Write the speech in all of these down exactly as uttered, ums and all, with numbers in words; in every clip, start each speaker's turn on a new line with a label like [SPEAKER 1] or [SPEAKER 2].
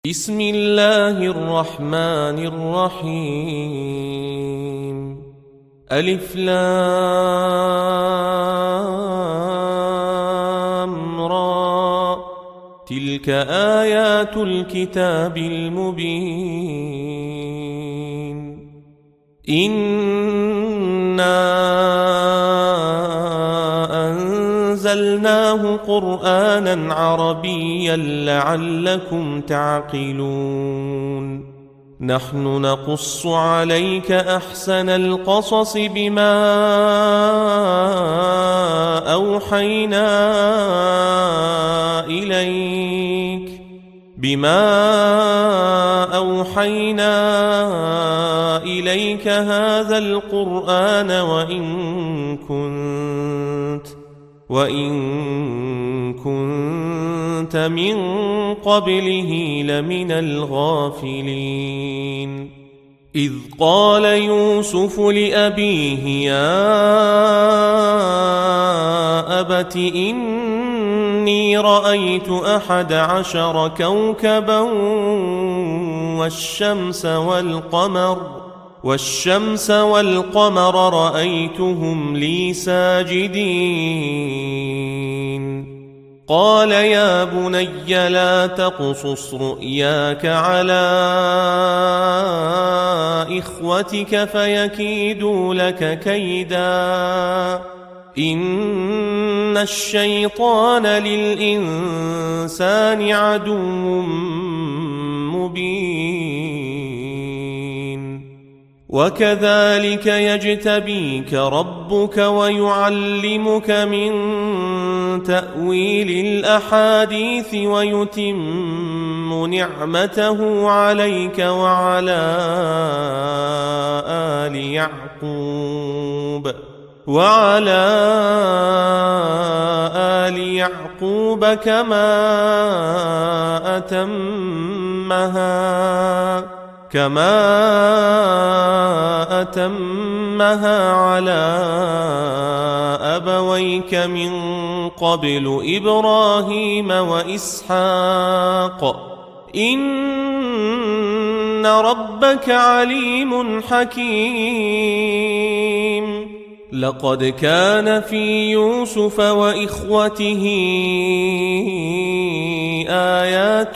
[SPEAKER 1] بسم الله الرحمن الرحيم. ألف لام را، تلك آيات الكتاب المبين. إنا أنزلناه قرآنا عربيا لعلكم تعقلون. نحن نقص عليك أحسن القصص بما أوحينا إليك بما أوحينا إليك هذا القرآن وإن كنت وإن كنت من قبله لمن الغافلين. إذ قال يوسف لأبيه يا أبت إني رأيت أحد عشر كوكبا والشمس والقمر والشمس والقمر رأيتهم لي ساجدين. قال يا بني لا تقصص رؤياك على إخوتك فيكيدوا لك كيدا. إن الشيطان للإنسان عدو مبين. وكذلك يجتبيك ربك ويعلمك من تأويل الأحاديث ويتم نعمته عليك وعلى آل يعقوب وعلى آل يعقوب كما أتمها كما أتمها على أبويك من قبل إبراهيم وإسحاق إن ربك عليم حكيم. لقد كان في يوسف وإخوته آيات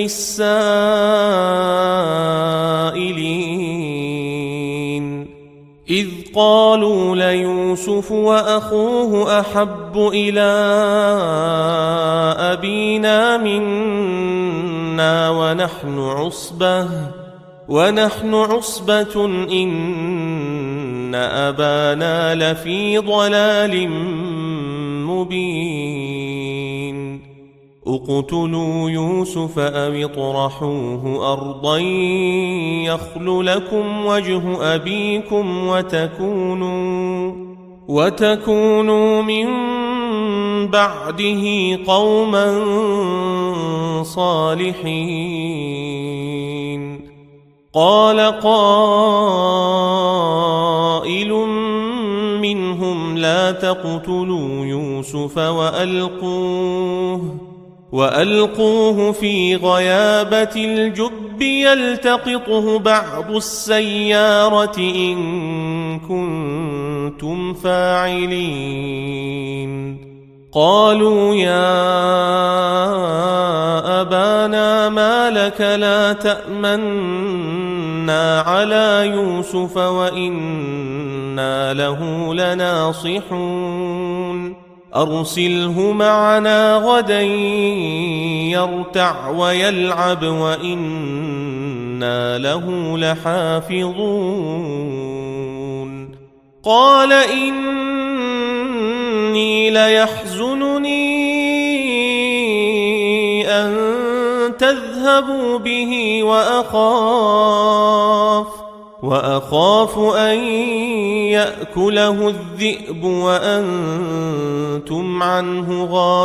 [SPEAKER 1] للسائلين إذ قالوا ليوسف وأخوه أحب إلى أبينا منا ونحن عصبة ونحن عصبة إن أبانا لفي ضلال مبين. اقتلوا يوسف أو اطرحوه أرضا يخل لكم وجه أبيكم وتكونوا وتكونوا من بعده قوما صالحين. قال قائل منهم لا تقتلوا يوسف وألقوه وألقوه في غيابة الجب يلتقطه بعض السيارة إن كنتم فاعلين. قالوا يا أبانا ما لك لا تأمنا على يوسف وإنا له لناصحون. أرسله معنا غدا يرتع ويلعب وإنا له لحافظون. قال إني ليحزنني أن تذهبوا به وأخاف وأخاف أن يأكله الذئب وأنتم عنه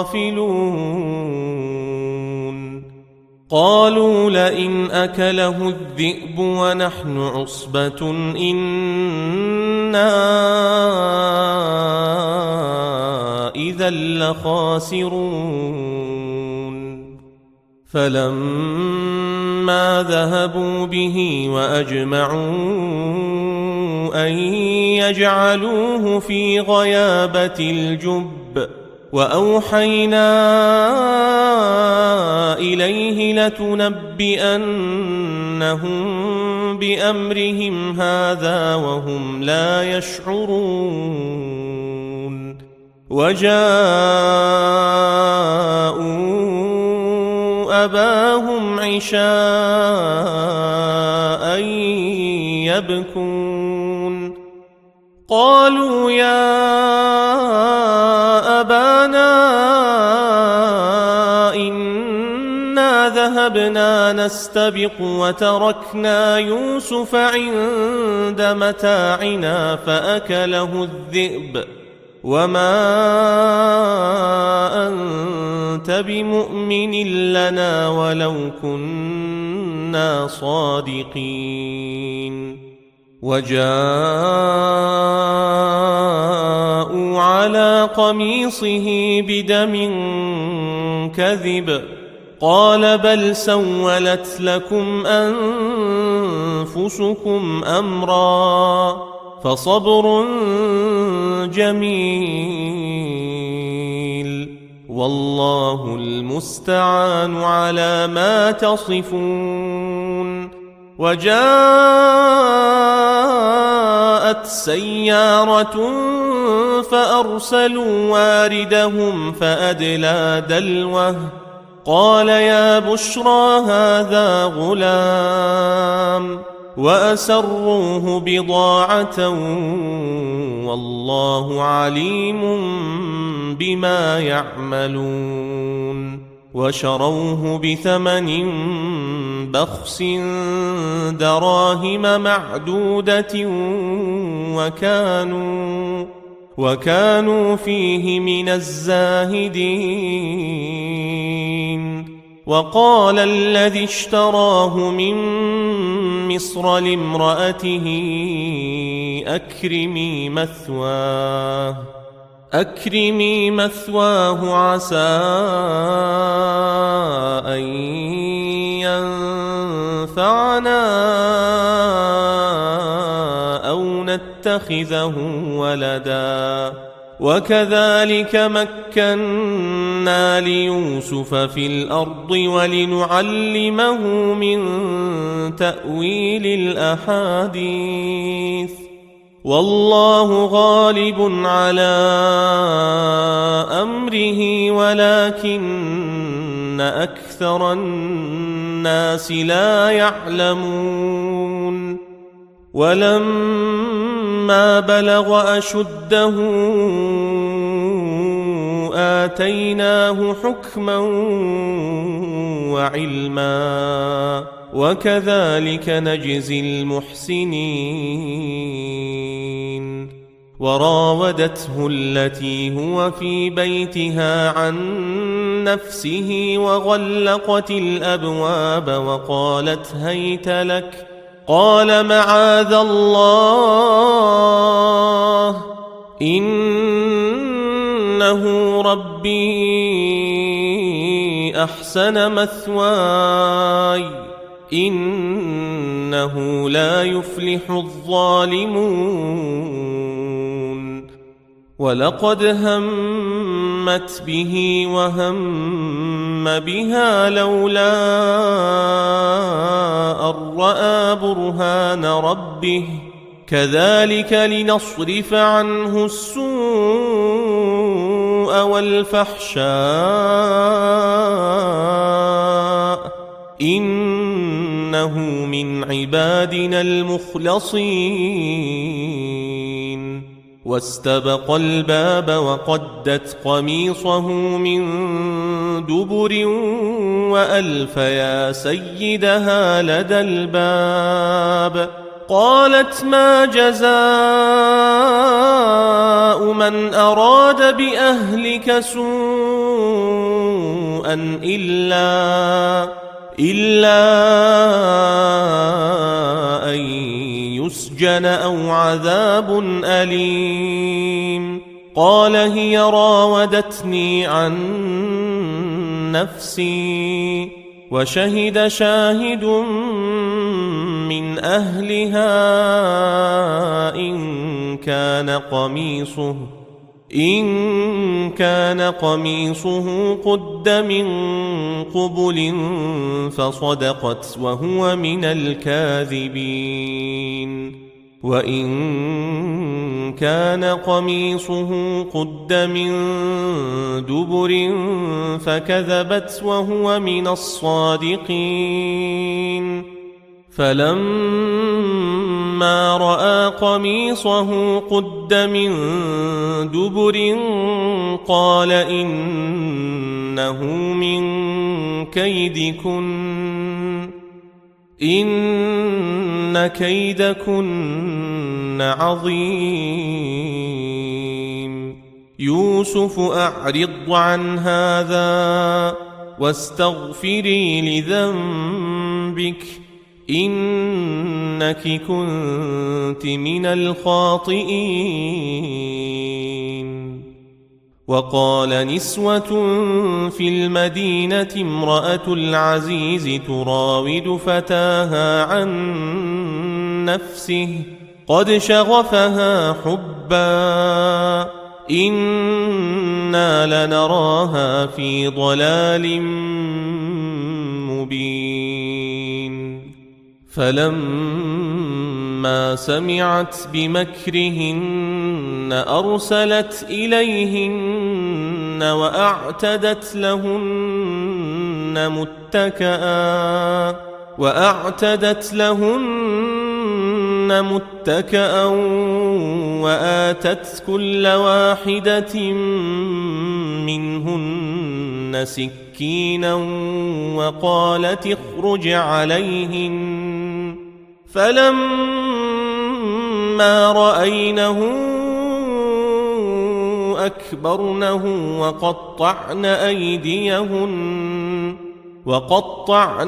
[SPEAKER 1] غافلون. قالوا لئن أكله الذئب ونحن عصبة إنا إذا لخاسرون. فلما ما ذهبوا به وأجمعوا أن يجعلوه في غيابة الجب وأوحينا إليه لتنبئنهم بأمرهم هذا وهم لا يشعرون وجاءوا أباهم عشاء يبكون قالوا يا أبانا إنا ذهبنا نستبق وتركنا يوسف عند متاعنا فأكله الذئب وما أنت بمؤمن لنا ولو كنا صادقين وجاءوا على قميصه بدم كذب قال بل سولت لكم أنفسكم أمرا فصبر جميل والله المستعان على ما تصفون وجاءت سيارة فأرسلوا واردهم فأدلى دلوه قال يا بشرى هذا غلام وأسروه بضاعة والله عليم بما يعملون وشروه بثمن بخس دراهم معدودة وكانوا وكانوا فيه من الزاهدين وقال الذي اشتراه من مصر لامرأته أكرمي مثواه أكرمي مثواه عسى أن ينفعنا أو نتخذه ولدا وكذلك مكنا ليوسف في الأرض ولنعلمه من تأويل الأحاديث والله غالب على أمره ولكن أكثر الناس لا يعلمون ولما بلغ أشده آتيناه حكما وعلما وكذلك نجزي المحسنين وراودته التي هو في بيتها عن نفسه وغلقت الأبواب وقالت هيت لك قال معاذ الله إنه ربي أحسن مثواي إنه لا يفلح الظالمون ولقد همت به وهم بها لولا أن رأى برهان ربه كذلك لنصرف عنه السوء والفحشاء إنه من عبادنا المخلصين واستبق الباب وقدت قميصه من دبر وألف يا سيدها لدى الباب قالت ما جزاء من أراد بأهلك سوءا إلا إلا أن يسجن أو عذاب أليم قال هي راودتني عن نفسي وشهد شاهد من أهلها إن كان قميصه إن كان قميصه قد من قبل فصدقت وهو من الكاذبين وإن كان قميصه قد من دبر فكذبت وهو من الصادقين فلما رأى قميصه قد من دبر قال إنه من كيدكن إن كيدكن عظيم يوسف أعرض عن هذا واستغفري لذنبك إنك كنت من الخاطئين وقال نسوة في المدينة امرأة العزيز تراود فتاها عن نفسه قد شغفها حبا إنا لنراها في ضلال مبين فلما سمعت بمكرهن أرسلت إليهن وأعتدت لهن متكئا وأعتدت لهن متكئا وآتت كل واحدة منهن سكينا وقالت اخرج عليهن فلما رأينه أكبرنه وقطعن أيديهن وقطعن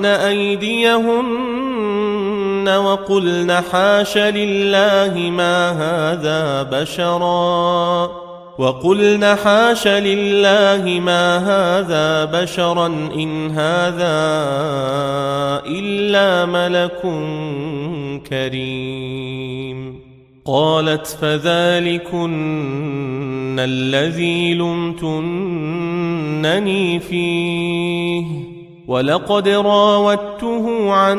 [SPEAKER 1] أيديهن وقلن حاش لله ما هذا بشرا وقلن حاش لله ما هذا بشرا إن هذا إلا ملك كريم قالت فذلكن الذي لمتنني فيه ولقد راودته عن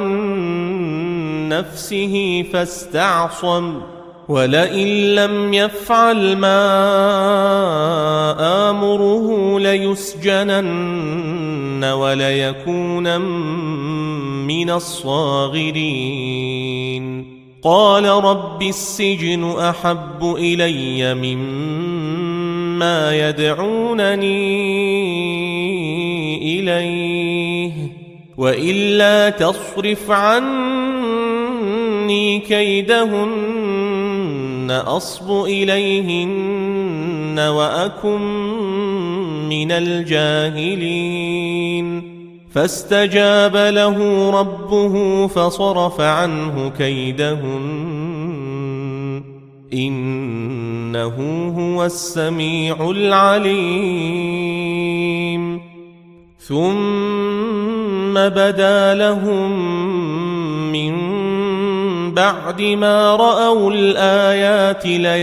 [SPEAKER 1] نفسه فاستعصم ولئن لم يفعل ما آمره ليسجنن وليكونن من الصاغرين قال رب السجن أحب إلي مما يدعونني إليه وإلا تصرف عني كيدهن أصب إليهن وأكن من الجاهلين فاستجاب له ربه فصرف عنه كيدهن إنه هو السميع العليم ثم بدا لهم من بعد ما رأوا الآيات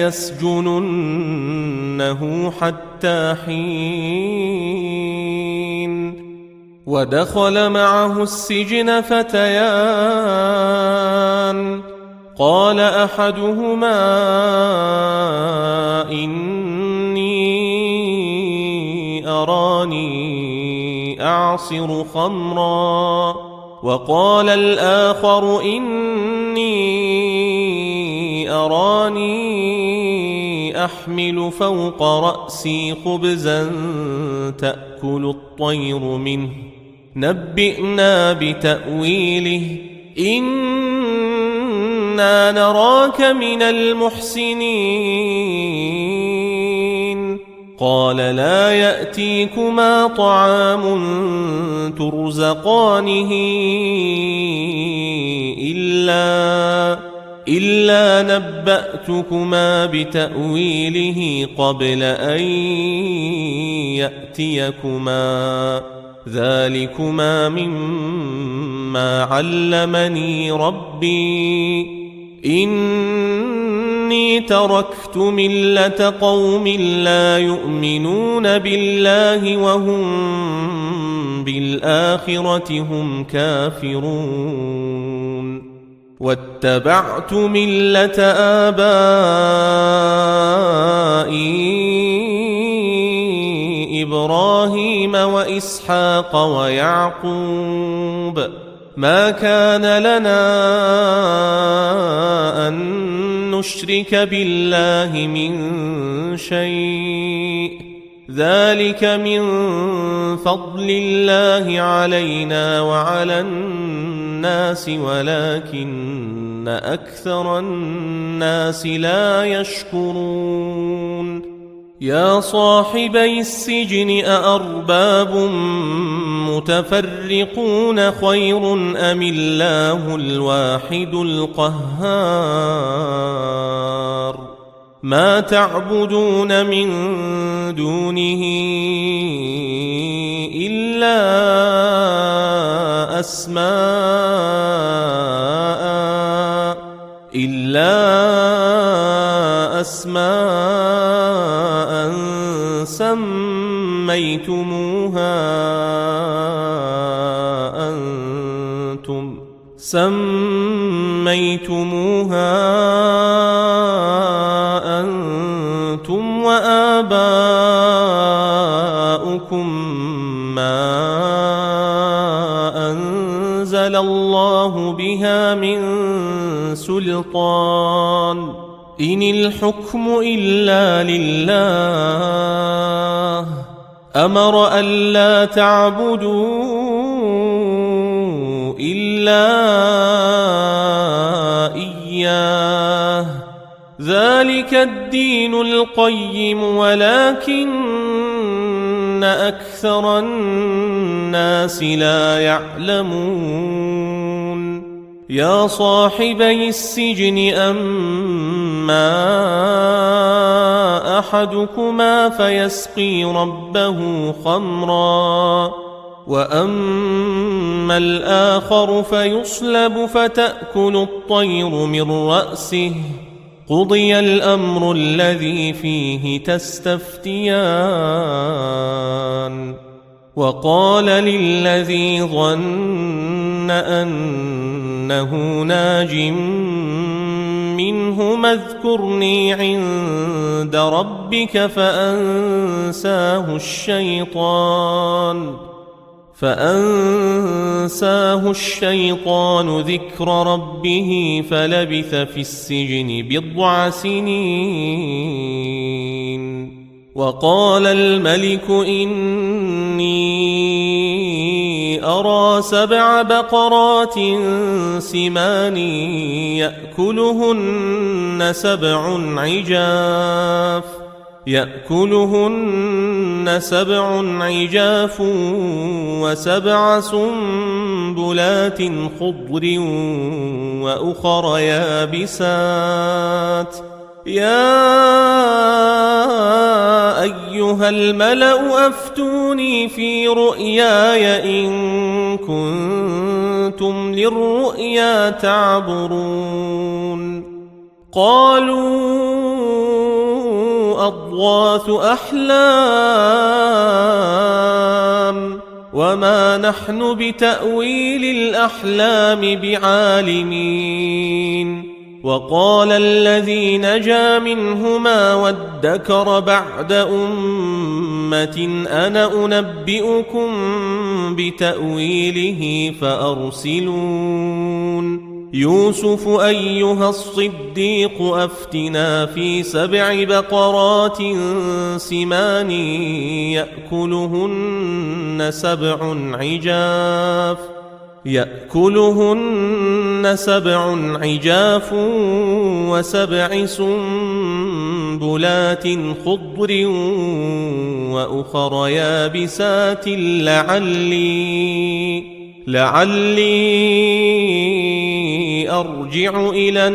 [SPEAKER 1] ليسجننه حتى حين ودخل معه السجن فتيان قال أحدهما إني أراني أعصر خمرا وقال الآخر إني أراني أحمل فوق رأسي خبزا تأكل الطير منه نبئنا بتأويله إنا نراك من المحسنين قال لا يأتيكما طعام ترزقانه إلا إلا نبأتكما بتأويله قبل أن يأتيكما ذلكما مما علمني ربي إني تركت ملة قوم لا يؤمنون بالله وهم بالآخرة هم كافرون واتبعت ملة آبائي إبراهيم وإسحاق ويعقوب ما كان لنا أن نشرك بالله من شيء ذلك من فضل الله علينا وعلى الناس ولكن أكثر الناس لا يشكرون يا صاحبي السجن أأرباب متفرقون خير أم الله الواحد القهار ما تعبدون من دونه إلا أسماء إلا أسماء سميتموها أنتم سميتموها أنتم وآباؤكم ما أنزل الله بها من سلطان إن الحكم إلا لله أمر ألا تعبدوا إلا إياه ذلك الدين القيم ولكن أكثر الناس لا يعلمون يا صاحبي السجن أما أحدكما فيسقي ربه خمرا وأما الآخر فيصلب فتأكل الطير من رأسه قضي الأمر الذي فيه تستفتيان وقال للذي ظن أنه ناج منه اذكرني عند ربك فأنساه الشيطان فأنساه الشيطان ذكر ربه فلبث في السجن بضع سنين وقال الملك إني أرى سبع بقرات سمان يأكلهن سبع عجاف يأكلهن سبع عجاف وسبع سنبلات خضر وأخر يابسات يا أيها الملأ أفتوني في رؤياي إن كنتم للرؤيا تعبرون قالوا أضغاث أحلام وما نحن بتأويل الأحلام بعالمين وقال الذي نجا منهما وادكر بعد أمة أنا أنبئكم بتأويله فأرسلون يوسف أيها الصديق أفتنا في سبع بقرات سمان يأكلهن سبع عجاف يأكلهن سبع عجاف وسبع سنبلات خضر وأخر يابسات لعلي لعلي أرجع إلى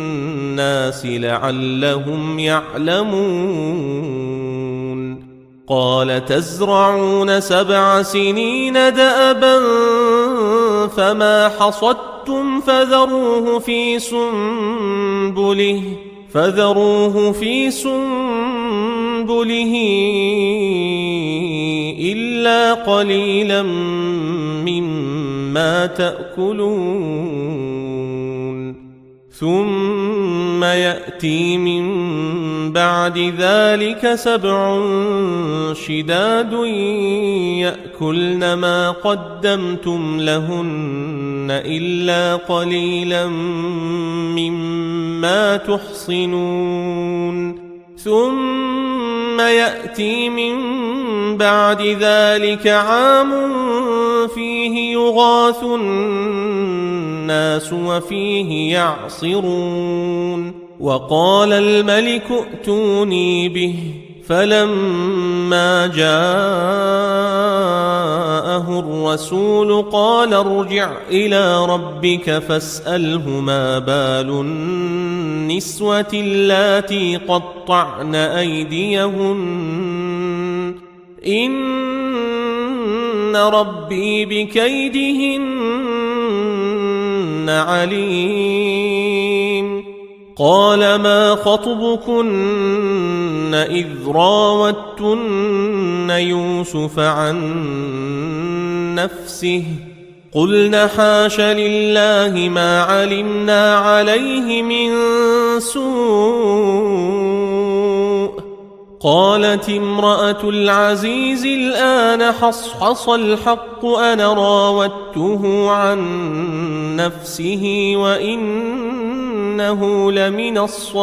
[SPEAKER 1] الناس لعلهم يعلمون قال تزرعون سبع سنين دأبا فما حصدتم فذروه في سنبله فذروه في سنبله إلا قليلا مما تأكلون ثم يأتي من بعد ذلك سبع شداد يأكلن ما قدمتم لهن إلا قليلا مما تحصنون ثم يأتي من بعد ذلك عام فيه يغاث الناس وفيه يعصرون وقال الملك ائتوني به فلما جاءه الرسول قال ارجع إلى ربك فاسأله ما بال النسوة اللاتي قطعن أيديهن إن ربي بكيدهن عليم قال ما خطبكن إذ راوتن يوسف عن نفسه قلن حاش لله ما علمنا عليه من سوء قالت امرأة العزيز الآن حصحص الحق أنا راودته عن نفسه وإنه لمن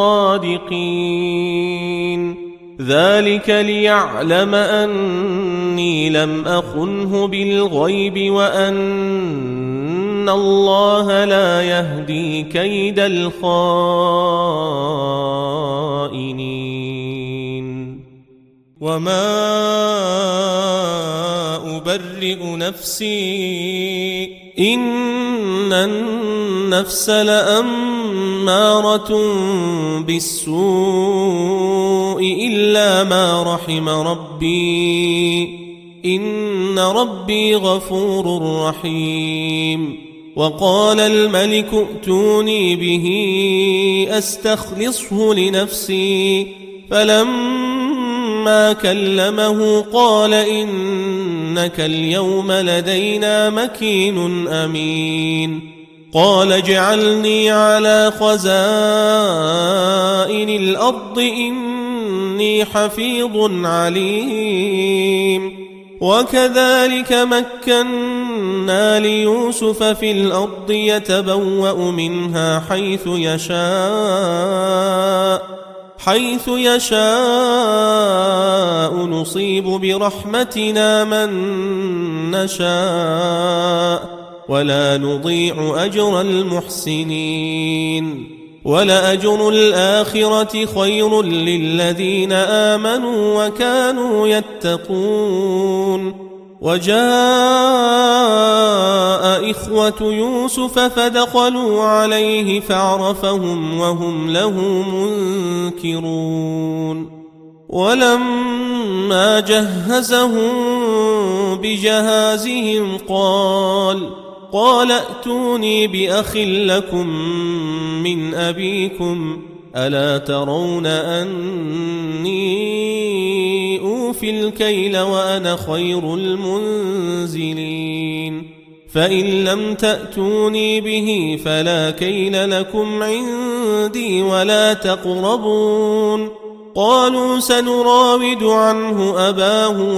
[SPEAKER 1] الصادقين ذلك ليعلم أني لم أخنه بالغيب وأن الله لا يهدي كيد الخائنين وما أبرئ نفسي إن النفس لأمارة بالسوء إلا ما رحم ربي إن ربي غفور رحيم وقال الملك ائتوني به أستخلصه لنفسي فلما كلمه قال إنك اليوم لدينا مكين أمين قال اجعلني على خزائن الأرض إني حفيظ عليم وكذلك مكنا ليوسف في الأرض يتبوأ منها حيث يشاء حيث يشاء نصيب برحمتنا من نشاء ولا نضيع أجر المحسنين ولأجر الآخرة خير للذين آمنوا وكانوا يتقون وجاء إخوة يوسف فدخلوا عليه فعرفهم وهم له منكرون ولما جهزهم بجهازهم قال قال ائتوني بأخ لكم من أبيكم ألا ترون أني أوفي الكيل وأنا خير المنزلين فإن لم تأتوني به فلا كيل لكم عندي ولا تقربون قالوا سنراود عنه أباه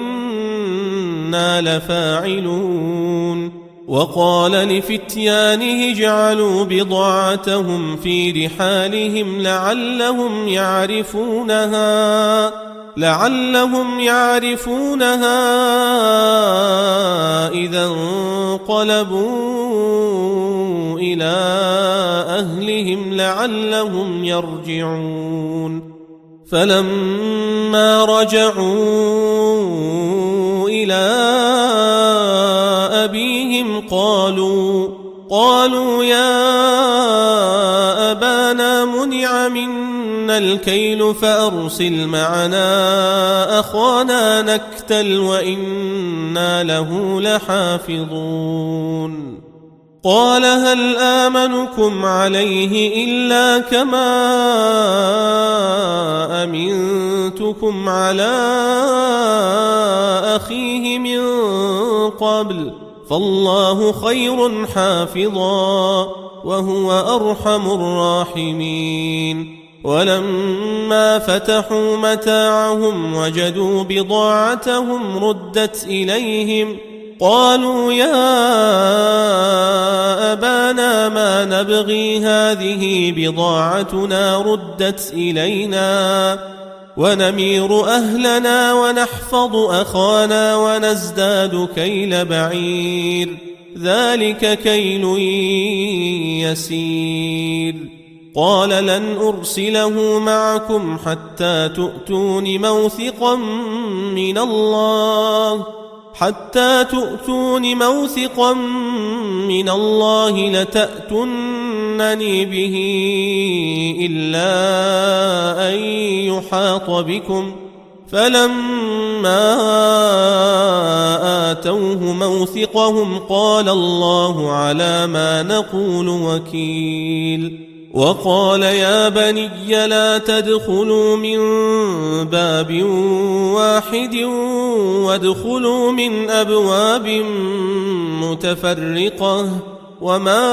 [SPEAKER 1] وإنا لفاعلون وقال لفتيانه اجعلوا بضاعتهم في رحالهم لعلهم يعرفونها لعلهم يعرفونها إذا انقلبوا إلى أهلهم لعلهم يرجعون فلما رجعوا إلى أبيهم قالوا قالوا يا أبانا منع منا الكيل فأرسل معنا أخانا نكتل وإنا له لحافظون قال هل آمنكم عليه إلا كما أمنتكم على أخيه من قبل فالله خير حافظا وهو أرحم الراحمين ولما فتحوا متاعهم وجدوا بضاعتهم ردت إليهم قالوا يا أبانا ما نبغي هذه بضاعتنا ردت إلينا ونمير أهلنا ونحفظ أخانا ونزداد كيل بعير ذلك كيل يسير قال لن أرسله معكم حتى تؤتون موثقا من الله حتى تؤتون موثقا من الله لتأتونني به إلا أن يحاط بكم فلما آتوه موثقهم قال الله على ما نقول وكيل وقال يا بني لا تدخلوا من باب واحد وادخلوا من أبواب متفرقة وما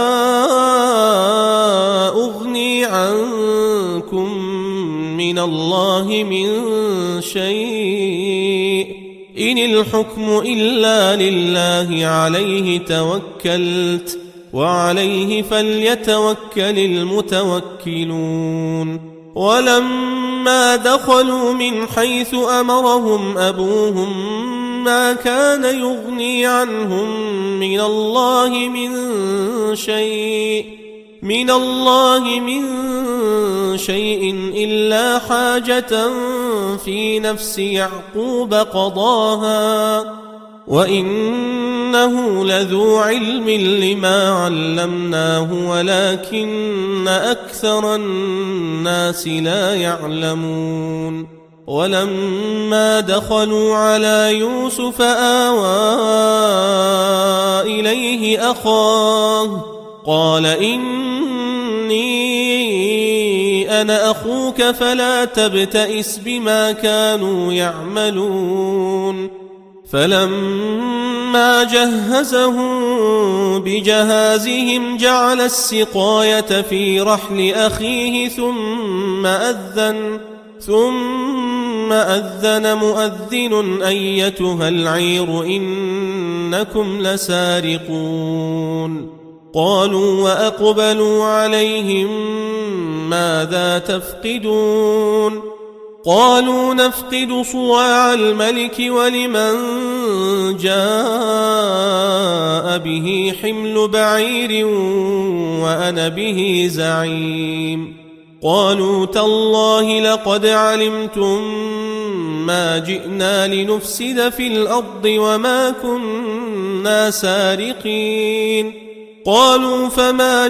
[SPEAKER 1] أغني عنكم من الله من شيء إن الحكم إلا لله عليه توكلت وعليه فليتوكل المتوكلون ولما دخلوا من حيث أمرهم أبوهم ما كان يغني عنهم من الله من شيء من الله من شيء إلا حاجة في نفس يعقوب قضاها وإنه لذو علم لما علمناه ولكن أكثر الناس لا يعلمون ولما دخلوا على يوسف آوى إليه أخاه قال إني أنا أخوك فلا تبتئس بما كانوا يعملون فلما جهزهم بجهازهم جعل السقاية في رحل أخيه ثم أذن ثم أذن مؤذن أيتها العير إنكم لسارقون قالوا وأقبلوا عليهم ماذا تفقدون قالوا نفقد صواع الملك ولمن جاء به حمل بعير وأنا به زعيم قالوا تالله لقد علمتم ما جئنا لنفسد في الأرض وما كنا سارقين قالوا فما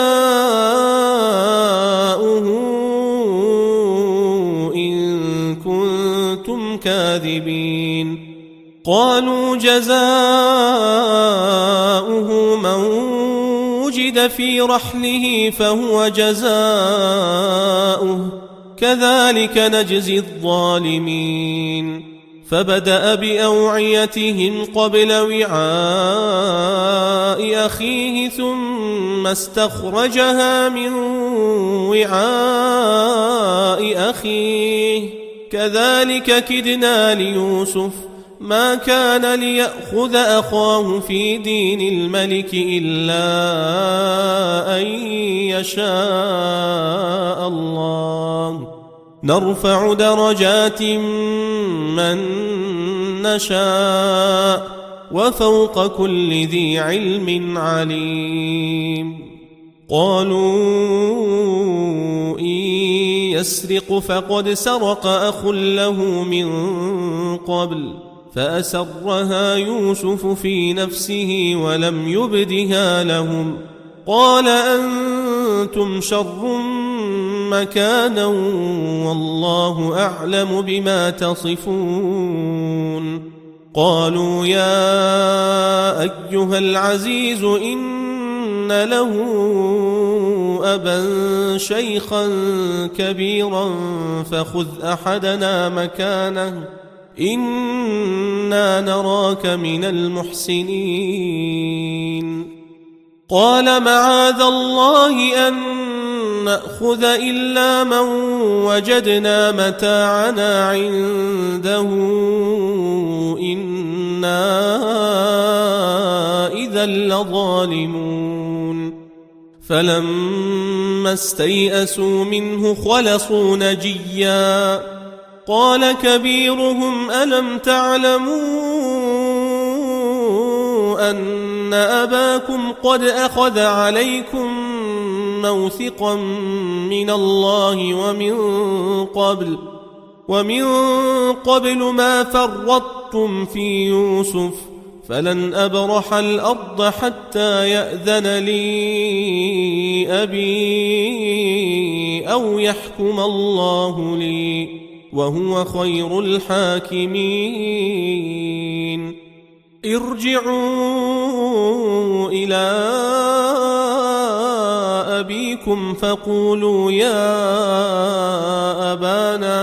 [SPEAKER 1] جزاؤه إن كنتم كاذبين قالوا جزاؤه من وجد في رحله فهو جزاؤه كذلك نجزي الظالمين فبدأ بأوعيتهم قبل وعاء أخيه ثم استخرجها من وعاء أخيه كذلك كدنا ليوسف ما كان ليأخذ أخاه في دين الملك إلا أن يشاء الله نرفع درجات من نشاء وفوق كل ذي علم عليم قالوا إن يسرق فقد سرق أخ له من قبل فأسرها يوسف في نفسه ولم يبدها لهم قال أنتم شر مكانا والله أعلم بما تصفون قالوا يا أيها العزيز إن له أبا شيخا كبيرا فخذ أحدنا مكانه إنا نراك من المحسنين قال معاذ الله أن نأخذ إلا من وجدنا متاعنا عنده إنا إذا لظالمون فلما استيئسوا منه خلصوا نجيا قال كبيرهم ألم تعلموا أن أباكم قد أخذ عليكم موثقا من الله ومن قبل ومن قبل ما فرطتم في يوسف فلن أبرح الأرض حتى يأذن لي أبي أو يحكم الله لي وهو خير الحاكمين ارجعوا إلى أبيكم فقولوا يا أبانا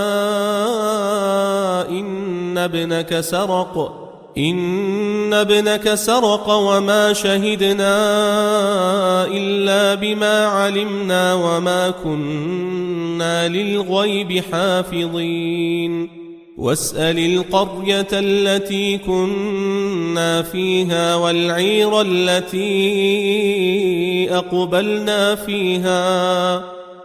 [SPEAKER 1] إن ابنك سرق إن ابنك سرق وما شهدنا إلا بما علمنا وما كنا للغيب حافظين واسأل القرية التي كنا فيها والعير التي أقبلنا فيها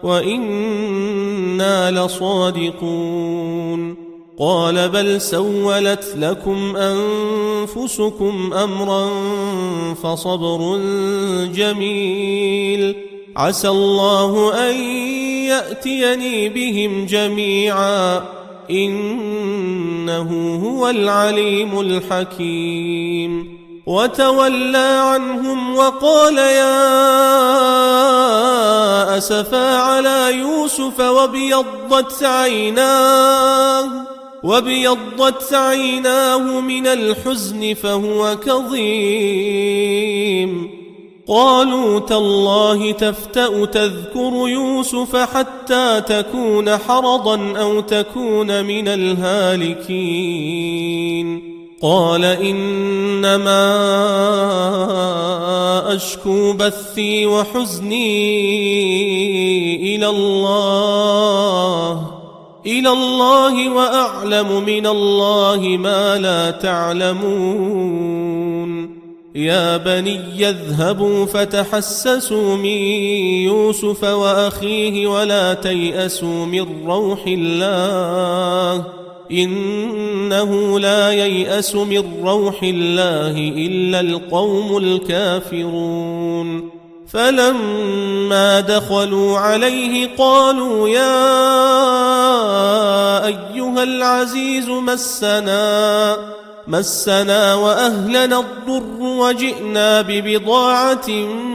[SPEAKER 1] وإنا لصادقون قال بل سولت لكم أنفسكم أمرا فصبر جميل عسى الله أن يأتيني بهم جميعا إنه هو العليم الحكيم وتولى عنهم وقال يا أسفا على يوسف وابيضت عيناه وابيضت عيناه من الحزن فهو كظيم قالوا تالله تفتأ تذكر يوسف حتى تكون حرضا أو تكون من الهالكين قال إنما أشكو بثي وحزني إلى الله إلى الله وأعلم من الله ما لا تعلمون يا بني اذهبوا فتحسسوا من يوسف وأخيه ولا تيأسوا من روح الله إنه لا ييأس من روح الله إلا القوم الكافرون فلما دخلوا عليه قالوا يا أيها العزيز مسنا مسنا وأهلنا الضر وجئنا ببضاعة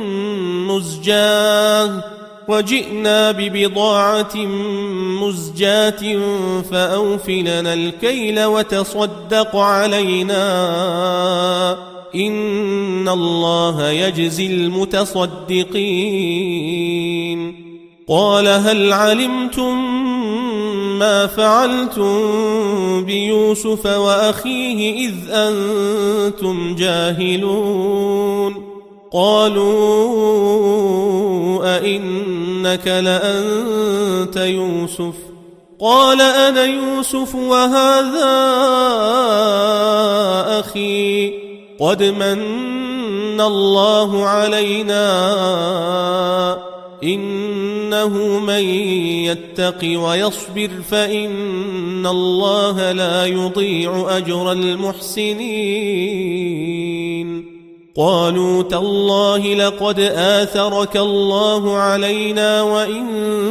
[SPEAKER 1] مزجاة وجئنا ببضاعة مزجاة فأوفلنا الكيل وتصدق علينا إن الله يجزي المتصدقين قال هل علمتم ما فعلتم بيوسف وأخيه إذ أنتم جاهلون قالوا أئنك لأنت يوسف قال أنا يوسف وهذا أخي قد من الله علينا إنه من يتق ويصبر فإن الله لا يضيع أجر المحسنين قالوا تالله لقد آثرك الله علينا وإن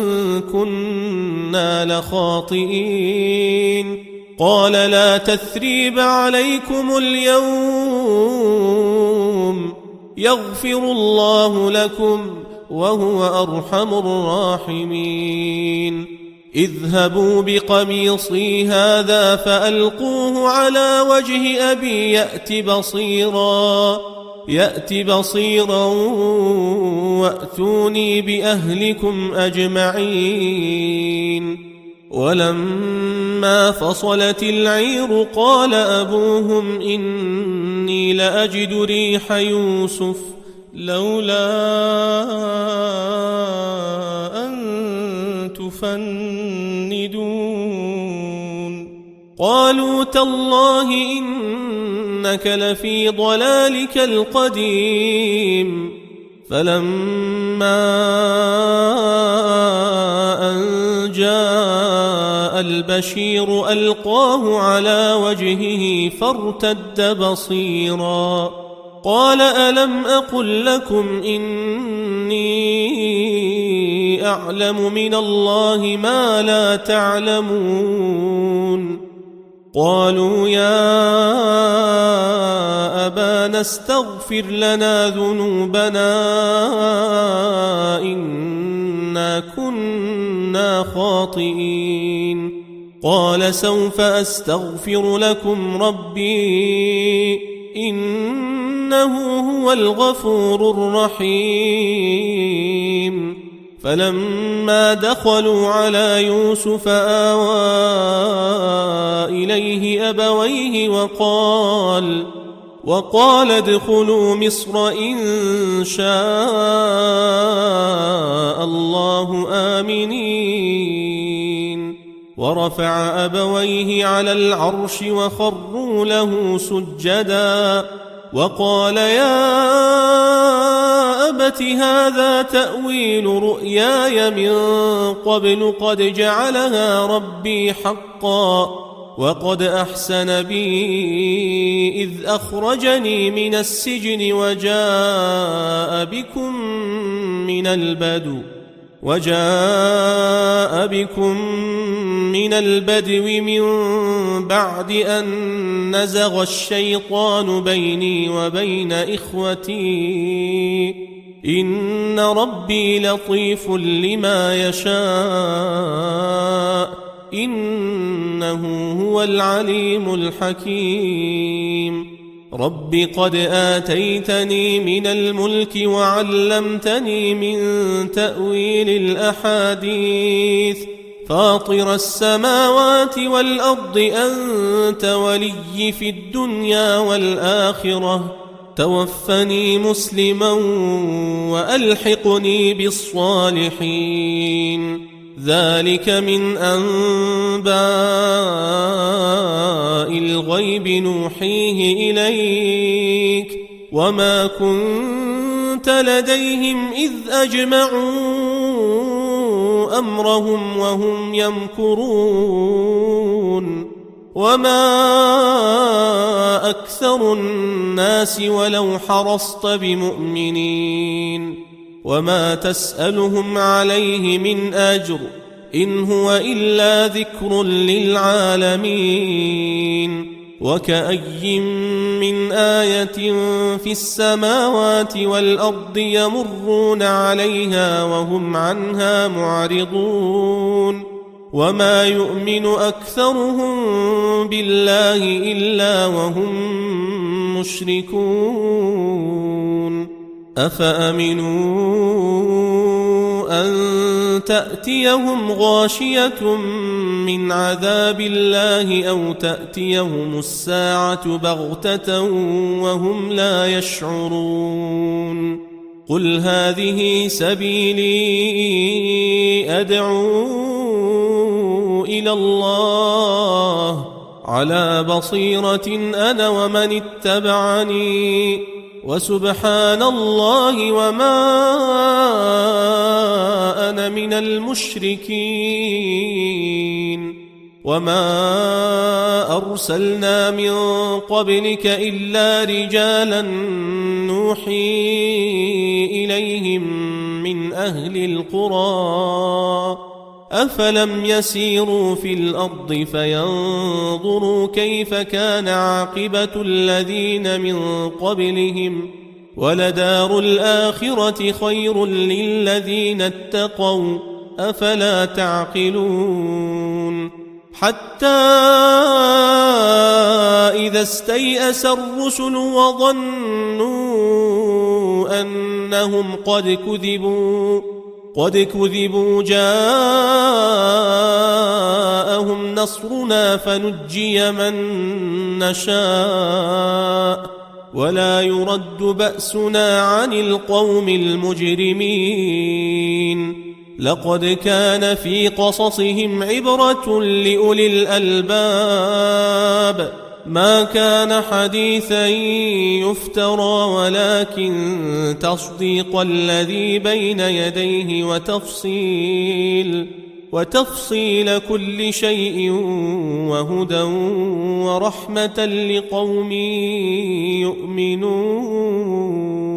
[SPEAKER 1] كنا لخاطئين قال لا تثريب عليكم اليوم يغفر الله لكم وهو أرحم الراحمين اذهبوا بقميصي هذا فألقوه على وجه أبي يأت بصيرا يأت بصيرا وأتوني بأهلكم أجمعين ولما فصلت العير قال أبوهم إني لأجد ريح يوسف لولا أن تفندون قالوا تالله إنك لفي ضلالك القديم فلما أن جاء البشير ألقاه على وجهه فارتد بصيرا قال ألم أقل لكم إني أعلم من الله ما لا تعلمون قالوا يا أبانا استغفر لنا ذنوبنا إنا كنا خاطئين قال سوف أستغفر لكم ربي إنه هو الغفور الرحيم فلما دخلوا على يوسف آوى إليه أبويه وقال وقال ادخلوا مصر إن شاء الله آمنين ورفع أبويه على العرش وخروا له سجدا وقال يا أبت هذا تأويل رؤياي من قبل قد جعلها ربي حقا وقد أحسن بي إذ أخرجني من السجن وجاء بكم من البدو وجاء بكم من البدو من بعد أن نزغ الشيطان بيني وبين إخوتي إن ربي لطيف لما يشاء إنه هو العليم الحكيم رب قد آتيتني من الملك وعلمتني من تأويل الأحاديث فاطر السماوات والأرض أنت ولي في الدنيا والآخرة توفني مسلما وألحقني بالصالحين ذلك من أنباء الغيب نوحيه إليك وما كنت لديهم إذ أجمعوا أمرهم وهم يمكرون وما أكثر الناس ولو حرصت بمؤمنين وما تسألهم عليه من أجر إن هو إلا ذكر للعالمين وكأي من آية في السماوات والأرض يمرون عليها وهم عنها معرضون وما يؤمن أكثرهم بالله إلا وهم مشركون أفأمنوا أن تأتيهم غاشية من عذاب الله أو تأتيهم الساعة بغتة وهم لا يشعرون قل هذه سبيلي أدعو إلى الله على بصيرة أنا ومن اتبعني وسبحان الله وما أنا من المشركين وما أرسلنا من قبلك إلا رجالا نوحي إليهم من أهل القرى أفلم يسيروا في الأرض فينظروا كيف كان عاقبة الذين من قبلهم ولدار الآخرة خير للذين اتقوا أفلا تعقلون حتى إذا استيأس الرسل وظنوا أنهم قد كذبوا قد كذبوا جاءهم نصرنا فنجي من نشاء ولا يرد بأسنا عن القوم المجرمين لقد كان في قصصهم عبرة لأولي الألباب ما كان حديثا يفترى ولكن تصديق الذي بين يديه وتفصيل وتفصيل كل شيء وهدى ورحمة لقوم يؤمنون.